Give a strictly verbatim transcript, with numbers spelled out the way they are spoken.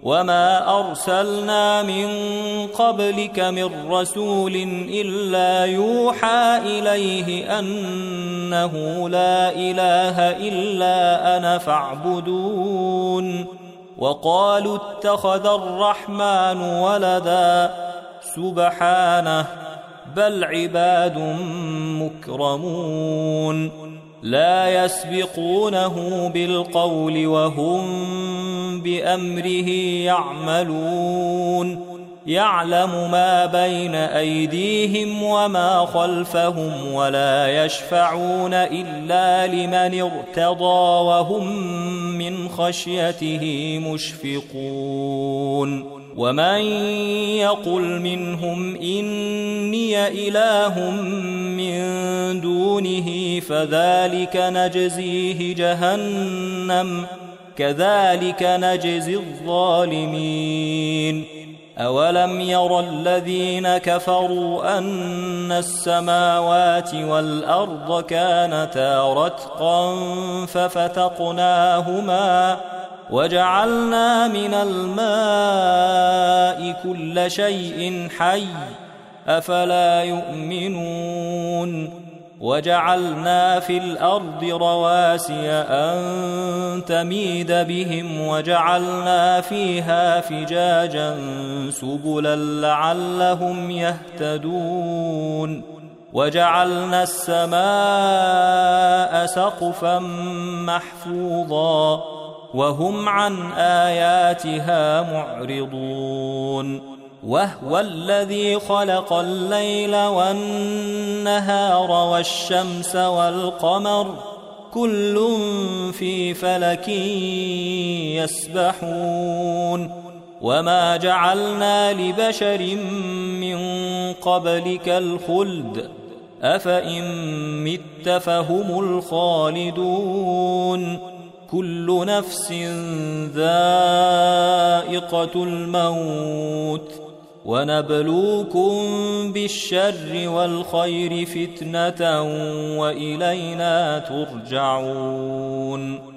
وما أرسلنا من قبلك من رسول إلا يوحى إليه أنه لا إله إلا أنا فاعبدون وقالوا اتخذ الرحمن ولدا سبحانه بل عباد مكرمون لا يسبقونه بالقول وهم بأمره يعملون يعلم ما بين أيديهم وما خلفهم ولا يشفعون إلا لمن ارتضى وهم من خشيته مشفقون ومن يقل منهم إني إله من دونه فذلك نجزيه جهنم كذلك نجزي الظالمين أولم ير الذين كفروا أن السماوات والأرض كانتا رتقا ففتقناهما وجعلنا من الماء كل شيء حي أفلا يؤمنون وجعلنا في الأرض رواسي أن تميد بهم وجعلنا فيها فجاجا سبلا لعلهم يهتدون وجعلنا السماء سقفا محفوظا وهم عن آياتها معرضون وهو الذي خلق الليل والنهار والشمس والقمر كل في فلك يسبحون وما جعلنا لبشر من قبلك الخلد أفإن مت فهم الخالدون كل نفس ذائقة الموت ونبلوكم بالشر والخير فتنة وإلينا ترجعون